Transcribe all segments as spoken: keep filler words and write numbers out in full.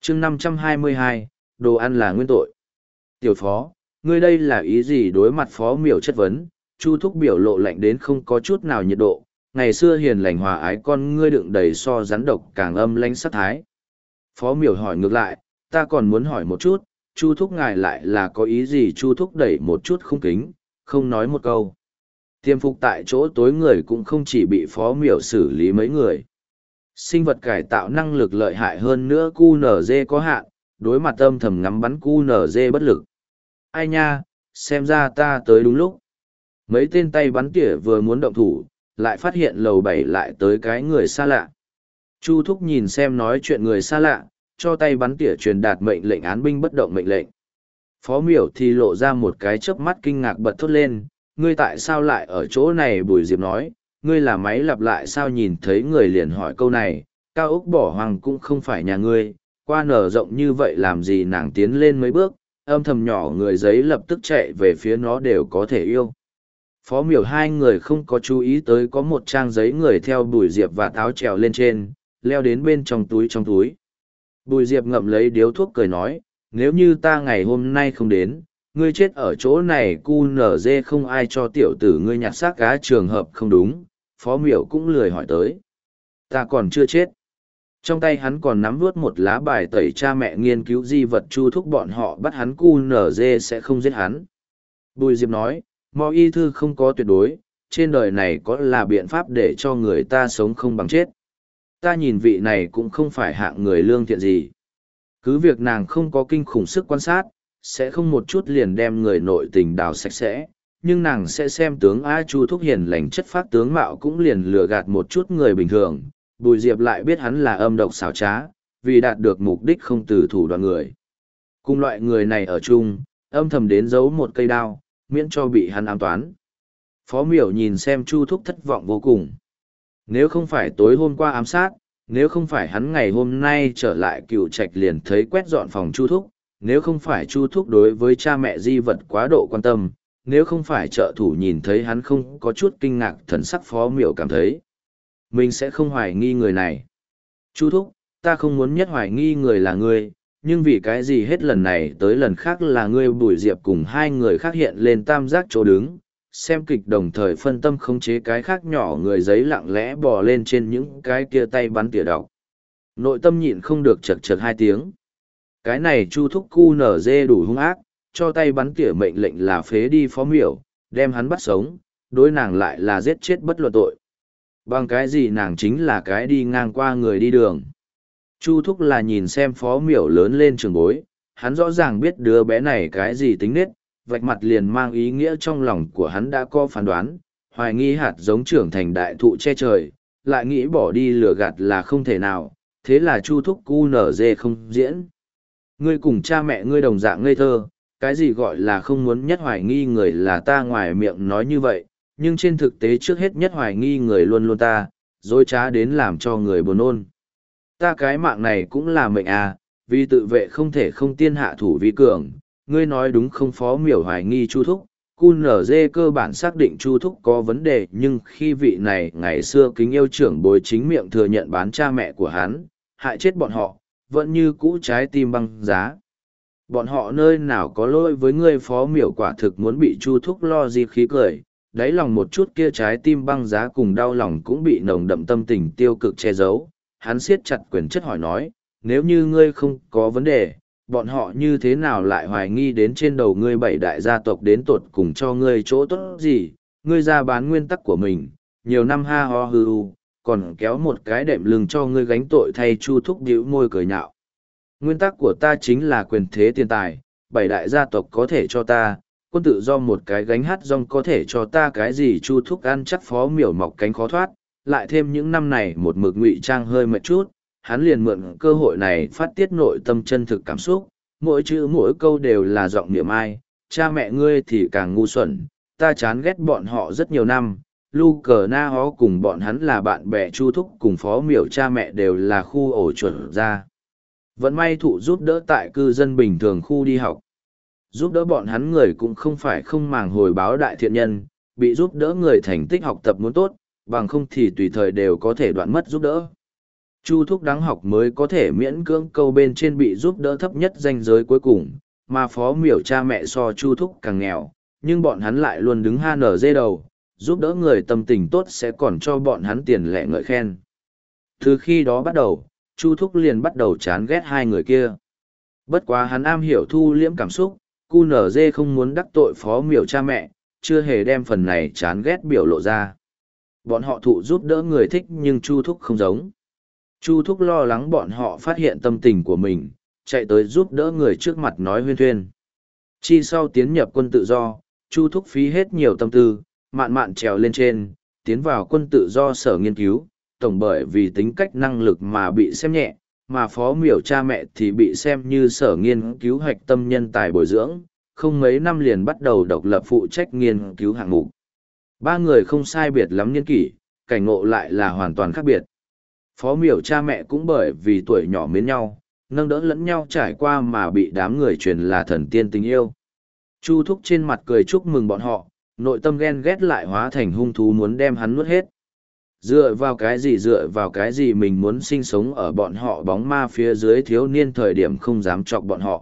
chương năm trăm hai mươi hai, đồ ăn là nguyên tội. Tiểu phó, ngươi đây là ý gì? Đối mặt phó miểu chất vấn, Chu Thúc biểu lộ lạnh đến không có chút nào nhiệt độ, ngày xưa hiền lành hòa ái con ngươi đựng đầy so rắn độc càng âm lãnh sát thái. Phó miểu hỏi ngược lại, ta còn muốn hỏi một chút, Chu Thúc ngài lại là có ý gì? Chu Thúc đẩy một chút khung kính, không nói một câu. Tiêm phục tại chỗ tối người cũng không chỉ bị phó miểu xử lý mấy người. Sinh vật cải tạo năng lực lợi hại hơn nữa cu nở dê có hạn, đối mặt âm thầm ngắm bắn cu nở dê bất lực. Ai nha, xem ra ta tới đúng lúc. Mấy tên tay bắn tỉa vừa muốn động thủ, lại phát hiện lầu bảy lại tới cái người xa lạ. Chu Thúc nhìn xem nói chuyện người xa lạ, cho tay bắn tỉa truyền đạt mệnh lệnh án binh bất động mệnh lệnh. Phó miểu thì lộ ra một cái chớp mắt kinh ngạc bật thốt lên, ngươi tại sao lại ở chỗ này? Bùi Diệp nói, ngươi là máy lặp lại sao? Nhìn thấy người liền hỏi câu này, cao ốc bỏ hoang cũng không phải nhà ngươi, qua nở rộng như vậy làm gì? Nàng tiến lên mấy bước, âm thầm nhỏ người giấy lập tức chạy về phía nó đều có thể yêu. Phó miểu hai người không có chú ý tới có một trang giấy người theo Bùi Diệp và táo trèo lên trên, leo đến bên trong túi trong túi. Bùi Diệp ngậm lấy điếu thuốc cười nói, nếu như ta ngày hôm nay không đến, ngươi chết ở chỗ này cu nở dê không ai cho tiểu tử ngươi nhặt xác cá, trường hợp không đúng. Phó miểu cũng lười hỏi tới. Ta còn chưa chết. Trong tay hắn còn nắm vút một lá bài tẩy cha mẹ nghiên cứu di vật. Chu Thúc bọn họ bắt hắn cu nở dê sẽ không giết hắn. Bùi Diệp nói, Mò y thư không có tuyệt đối, trên đời này có là biện pháp để cho người ta sống không bằng chết. Ta nhìn vị này cũng không phải hạng người lương thiện gì. Cứ việc nàng không có kinh khủng sức quan sát, sẽ không một chút liền đem người nội tình đào sạch sẽ, nhưng nàng sẽ xem tướng A. Chu Thúc hiền lành chất phác tướng mạo cũng liền lừa gạt một chút người bình thường. Bùi Diệp lại biết hắn là âm độc xảo trá, vì đạt được mục đích không từ thủ đoạn người. Cùng loại người này ở chung, âm thầm đến giấu một cây đao, miễn cho bị hắn ám toán. Phó miểu nhìn xem Chu Thúc thất vọng vô cùng. Nếu không phải tối hôm qua ám sát, nếu không phải hắn ngày hôm nay trở lại Cựu Trạch liền thấy quét dọn phòng Chu Thúc, nếu không phải Chu Thúc đối với cha mẹ di vật quá độ quan tâm, nếu không phải trợ thủ nhìn thấy hắn không có chút kinh ngạc thần sắc, phó miểu cảm thấy mình sẽ không hoài nghi người này. Chu Thúc, ta không muốn nhất hoài nghi người là ngươi, nhưng vì cái gì hết lần này tới lần khác là ngươi? Bùi Diệp cùng hai người khác hiện lên tam giác chỗ đứng, xem kịch đồng thời phân tâm khống chế cái khác nhỏ người giấy lặng lẽ bò lên trên những cái kia tay bắn tỉa độc. Nội tâm nhịn không được chật chật hai tiếng. Cái này Chu Thúc cu nở dê đủ hung ác, cho tay bắn tỉa mệnh lệnh là phế đi phó miểu, đem hắn bắt sống, đối nàng lại là giết chết bất luận tội. Bằng cái gì nàng chính là cái đi ngang qua người đi đường. Chu Thúc là nhìn xem phó miểu lớn lên trường bối, hắn rõ ràng biết đứa bé này cái gì tính nết, vạch mặt liền mang ý nghĩa trong lòng của hắn đã có phán đoán, hoài nghi hạt giống trưởng thành đại thụ che trời, lại nghĩ bỏ đi lừa gạt là không thể nào, thế là Chu Thúc cu nở dê không diễn. Ngươi cùng cha mẹ ngươi đồng dạng ngây thơ, cái gì gọi là không muốn nhất hoài nghi người là ta ngoài miệng nói như vậy, nhưng trên thực tế trước hết nhất hoài nghi người luôn luôn ta, dối trá đến làm cho người buồn nôn. Ta cái mạng này cũng là mệnh à, vì tự vệ không thể không tiên hạ thủ vi cường, ngươi nói đúng không? Phó miểu hoài nghi Chu Thúc, cu nở dê cơ bản xác định Chu Thúc có vấn đề, nhưng khi vị này ngày xưa kính yêu trưởng bối chính miệng thừa nhận bán cha mẹ của hắn, hại chết bọn họ, vẫn như cũ trái tim băng giá. Bọn họ nơi nào có lỗi với ngươi? Phó miểu quả thực muốn bị Chu Thúc lo di khí cười, đáy lòng một chút kia trái tim băng giá cùng đau lòng cũng bị nồng đậm tâm tình tiêu cực che giấu. Hắn siết chặt quyền chất hỏi nói, nếu như ngươi không có vấn đề, bọn họ như thế nào lại hoài nghi đến trên đầu ngươi? Bảy đại gia tộc đến tột cùng cho ngươi chỗ tốt gì? Ngươi ra bán nguyên tắc của mình, nhiều năm ha ho hư u, còn kéo một cái đệm lưng cho ngươi gánh tội thay. Chu Thúc bĩu môi cười nhạo. Nguyên tắc của ta chính là quyền thế tiền tài, bảy đại gia tộc có thể cho ta, quân tự do một cái gánh hát rong có thể cho ta cái gì? Chu Thúc ăn chắc phó miểu mọc cánh khó thoát, lại thêm những năm này một mực ngụy trang hơi mệt chút, hắn liền mượn cơ hội này phát tiết nội tâm chân thực cảm xúc, mỗi chữ mỗi câu đều là giọng niệm ai, cha mẹ ngươi thì càng ngu xuẩn, ta chán ghét bọn họ rất nhiều năm, Lu Cờ Na Hó cùng bọn hắn là bạn bè. Chu Thúc cùng phó miểu cha mẹ đều là khu ổ chuẩn ra. Vẫn may thụ giúp đỡ tại cư dân bình thường khu đi học. Giúp đỡ bọn hắn người cũng không phải không màng hồi báo đại thiện nhân, bị giúp đỡ người thành tích học tập muốn tốt, bằng không thì tùy thời đều có thể đoạn mất giúp đỡ. Chu Thúc đáng học mới có thể miễn cưỡng câu bên trên bị giúp đỡ thấp nhất ranh giới cuối cùng, mà phó miểu cha mẹ so Chu Thúc càng nghèo, nhưng bọn hắn lại luôn đứng ha nở dê đầu, giúp đỡ người tâm tình tốt sẽ còn cho bọn hắn tiền lệ ngợi khen. Từ khi đó bắt đầu, Chu Thúc liền bắt đầu chán ghét hai người kia. Bất quá hắn am hiểu thu liễm cảm xúc, cu nở dê không muốn đắc tội phó miểu cha mẹ, chưa hề đem phần này chán ghét biểu lộ ra. Bọn họ thụ giúp đỡ người thích nhưng Chu Thúc không giống. Chu Thúc lo lắng bọn họ phát hiện tâm tình của mình, chạy tới giúp đỡ người trước mặt nói huyên thuyên. Chi sau tiến nhập quân tự do, Chu Thúc phí hết nhiều tâm tư, mạn mạn trèo lên trên, tiến vào quân tự do sở nghiên cứu, tổng bởi vì tính cách năng lực mà bị xem nhẹ, mà phó miểu cha mẹ thì bị xem như sở nghiên cứu hoạch tâm nhân tài bồi dưỡng, không mấy năm liền bắt đầu độc lập phụ trách nghiên cứu hạng mục. Ba người không sai biệt lắm niên kỷ, cảnh ngộ lại là hoàn toàn khác biệt. Phó miểu cha mẹ cũng bởi vì tuổi nhỏ mến nhau, nâng đỡ lẫn nhau trải qua mà bị đám người truyền là thần tiên tình yêu. Chu Thúc trên mặt cười chúc mừng bọn họ, nội tâm ghen ghét lại hóa thành hung thú muốn đem hắn nuốt hết. Dựa vào cái gì dựa vào cái gì mình muốn sinh sống ở bọn họ bóng ma phía dưới thiếu niên thời điểm không dám chọc bọn họ.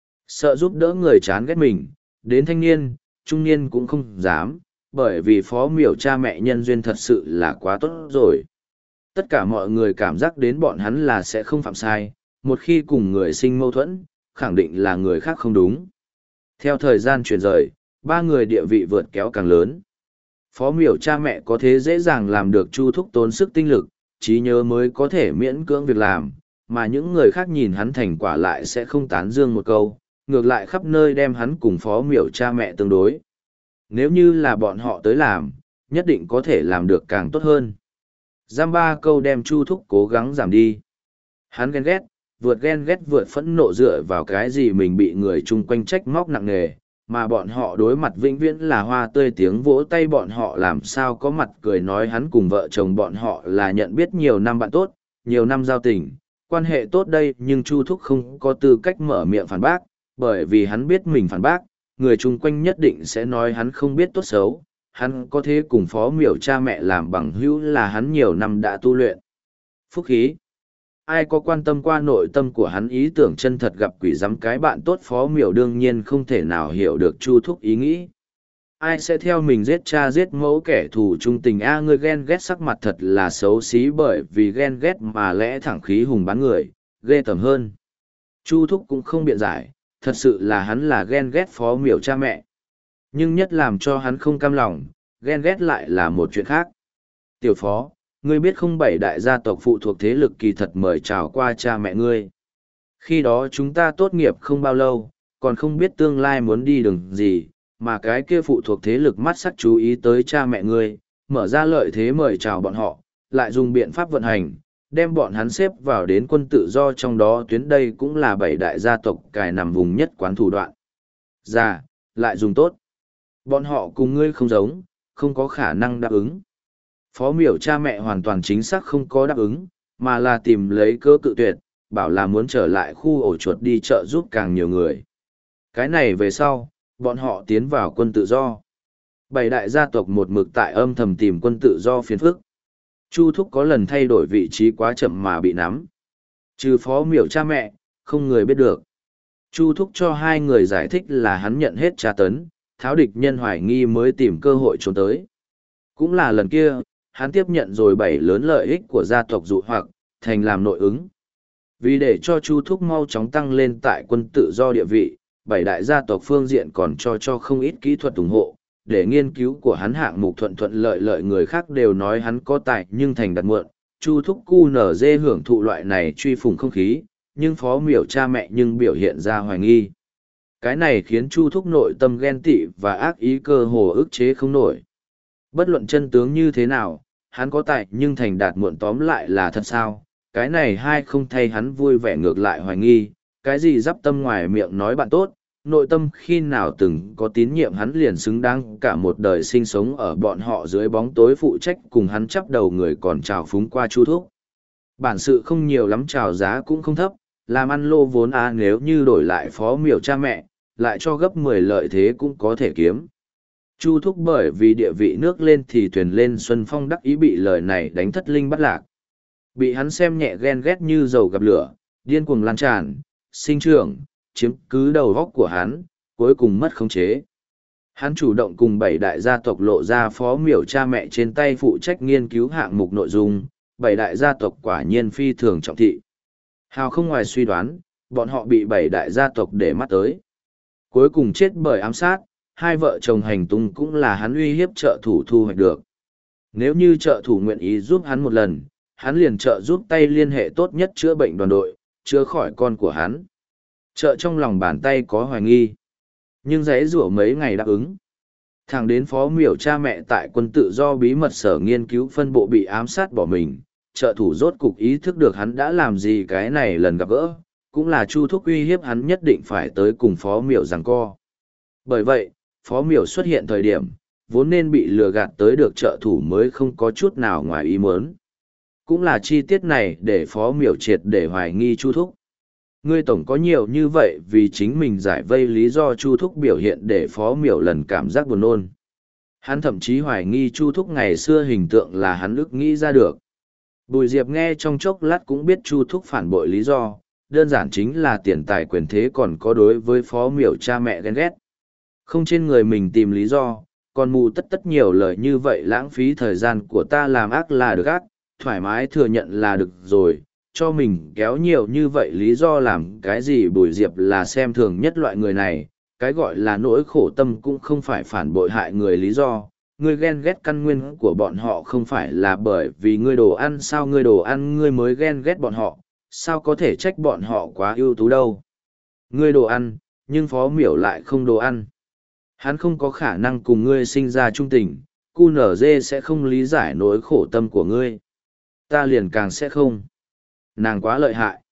Sợ giúp đỡ người chán ghét mình, đến thanh niên, trung niên cũng không dám, bởi vì phó miểu cha mẹ nhân duyên thật sự là quá tốt rồi. Tất cả mọi người cảm giác đến bọn hắn là sẽ không phạm sai, một khi cùng người sinh mâu thuẫn, khẳng định là người khác không đúng. Theo thời gian chuyển rời, ba người địa vị vượt kéo càng lớn. Phó miểu cha mẹ có thế dễ dàng làm được Chu Thúc tốn sức tinh lực, trí nhớ mới có thể miễn cưỡng việc làm, mà những người khác nhìn hắn thành quả lại sẽ không tán dương một câu, ngược lại khắp nơi đem hắn cùng phó miểu cha mẹ tương đối. Nếu như là bọn họ tới làm, nhất định có thể làm được càng tốt hơn. Giam ba câu đem Chu Thúc cố gắng giảm đi. Hắn ghen ghét, vượt ghen ghét vượt phẫn nộ dựa vào cái gì mình bị người chung quanh trách móc nặng nề, mà bọn họ đối mặt vĩnh viễn là hoa tươi tiếng vỗ tay bọn họ làm sao có mặt cười nói hắn cùng vợ chồng bọn họ là nhận biết nhiều năm bạn tốt, nhiều năm giao tình, quan hệ tốt đây nhưng Chu Thúc không có tư cách mở miệng phản bác, bởi vì hắn biết mình phản bác, người chung quanh nhất định sẽ nói hắn không biết tốt xấu, hắn có thể cùng phó miểu cha mẹ làm bằng hữu là hắn nhiều năm đã tu luyện. Phúc khí. Ai có quan tâm qua nội tâm của hắn ý tưởng chân thật gặp quỷ giám cái bạn tốt phó miểu đương nhiên không thể nào hiểu được Chu Thúc ý nghĩ. Ai sẽ theo mình giết cha giết mẫu kẻ thù trung tình a à, người ghen ghét sắc mặt thật là xấu xí bởi vì ghen ghét mà lẽ thẳng khí hùng bán người, ghê tởm hơn. Chu Thúc cũng không biện giải, thật sự là hắn là ghen ghét phó miểu cha mẹ. Nhưng nhất làm cho hắn không cam lòng, ghen ghét lại là một chuyện khác. Tiểu phó, ngươi biết không bảy đại gia tộc phụ thuộc thế lực kỳ thật mời chào qua cha mẹ ngươi. Khi đó chúng ta tốt nghiệp không bao lâu, còn không biết tương lai muốn đi đường gì, mà cái kia phụ thuộc thế lực mắt sắc chú ý tới cha mẹ ngươi, mở ra lợi thế mời chào bọn họ, lại dùng biện pháp vận hành, đem bọn hắn xếp vào đến quân tự do trong đó tuyến đây cũng là bảy đại gia tộc cài nằm vùng nhất quán thủ đoạn. Già, lại dùng tốt. Bọn họ cùng ngươi không giống, không có khả năng đáp ứng. Phó miểu cha mẹ hoàn toàn chính xác không có đáp ứng, mà là tìm lấy cơ cự tuyệt, bảo là muốn trở lại khu ổ chuột đi chợ giúp càng nhiều người. Cái này về sau, bọn họ tiến vào quân tự do. Bảy đại gia tộc một mực tại âm thầm tìm quân tự do phiền phức. Chu Thúc có lần thay đổi vị trí quá chậm mà bị nắm. Trừ phó miểu cha mẹ, không người biết được. Chu Thúc cho hai người giải thích là hắn nhận hết tra tấn, tháo địch nhân hoài nghi mới tìm cơ hội trốn tới. Cũng là lần kia, hắn tiếp nhận rồi bảy lớn lợi ích của gia tộc dụ hoặc, thành làm nội ứng. Vì để cho Chu Thúc mau chóng tăng lên tại quân tự do địa vị, bảy đại gia tộc phương diện còn cho cho không ít kỹ thuật ủng hộ, để nghiên cứu của hắn hạng mục thuận thuận lợi lợi người khác đều nói hắn có tài nhưng thành đặt muộn. Chu Thúc cu nở dê hưởng thụ loại này truy phùng không khí, nhưng phó miểu cha mẹ nhưng biểu hiện ra hoài nghi. Cái này khiến Chu Thúc nội tâm ghen tị và ác ý cơ hồ ức chế không nổi. Bất luận chân tướng như thế nào, hắn có tài nhưng thành đạt muộn tóm lại là thật sao, cái này hai không thay hắn vui vẻ ngược lại hoài nghi, cái gì dắp tâm ngoài miệng nói bạn tốt, nội tâm khi nào từng có tín nhiệm hắn liền xứng đáng cả một đời sinh sống ở bọn họ dưới bóng tối phụ trách cùng hắn chắp đầu người còn trào phúng qua Chu Thúc. Bản sự không nhiều lắm trào giá cũng không thấp, làm ăn lô vốn à nếu như đổi lại phó miểu cha mẹ, lại cho gấp mười lợi thế cũng có thể kiếm. Chu Thúc bởi vì địa vị nước lên thì thuyền lên Xuân Phong đắc ý bị lời này đánh thất linh bắt lạc. Bị hắn xem nhẹ ghen ghét như dầu gặp lửa, điên cuồng lan tràn, sinh trưởng, chiếm cứ đầu góc của hắn, cuối cùng mất khống chế. Hắn chủ động cùng bảy đại gia tộc lộ ra phó miểu cha mẹ trên tay phụ trách nghiên cứu hạng mục nội dung, bảy đại gia tộc quả nhiên phi thường trọng thị. Hào không ngoài suy đoán, bọn họ bị bảy đại gia tộc để mắt tới. Cuối cùng chết bởi ám sát, hai vợ chồng hành tung cũng là hắn uy hiếp trợ thủ thu hoạch được. Nếu như trợ thủ nguyện ý giúp hắn một lần, hắn liền trợ giúp tay liên hệ tốt nhất chữa bệnh đoàn đội, chữa khỏi con của hắn. Trợ trong lòng bàn tay có hoài nghi. Nhưng giấy rủa mấy ngày đáp ứng. Thẳng đến phó miểu cha mẹ tại quân tự do bí mật sở nghiên cứu phân bộ bị ám sát bỏ mình, trợ thủ rốt cục ý thức được hắn đã làm gì cái này lần gặp gỡ, cũng là Chu Thúc uy hiếp hắn nhất định phải tới cùng phó miểu giằng co. Bởi vậy, phó miểu xuất hiện thời điểm, vốn nên bị lừa gạt tới được trợ thủ mới không có chút nào ngoài ý muốn. Cũng là chi tiết này để phó miểu triệt để hoài nghi Chu Thúc. Ngươi tổng có nhiều như vậy vì chính mình giải vây lý do Chu Thúc biểu hiện để phó miểu lần cảm giác buồn nôn. Hắn thậm chí hoài nghi Chu Thúc ngày xưa hình tượng là hắn ức nghĩ ra được. Bùi Diệp nghe trong chốc lát cũng biết Chu Thúc phản bội lý do, đơn giản chính là tiền tài quyền thế còn có đối với phó miểu cha mẹ ghen ghét. Không trên người mình tìm lý do, còn mù tất tất nhiều lời như vậy lãng phí thời gian của ta làm ác là được ác, thoải mái thừa nhận là được rồi, cho mình kéo nhiều như vậy lý do làm cái gì. Bùi Diệp là xem thường nhất loại người này, cái gọi là nỗi khổ tâm cũng không phải phản bội hại người lý do. Ngươi ghen ghét căn nguyên của bọn họ không phải là bởi vì ngươi đồ ăn sao ngươi đồ ăn ngươi mới ghen ghét bọn họ, sao có thể trách bọn họ quá ưu tú đâu. Ngươi đồ ăn, nhưng phó miểu lại không đồ ăn. Hắn không có khả năng cùng ngươi sinh ra trung tình, cu nở dê sẽ không lý giải nỗi khổ tâm của ngươi. Ta liền càng sẽ không. Nàng quá lợi hại.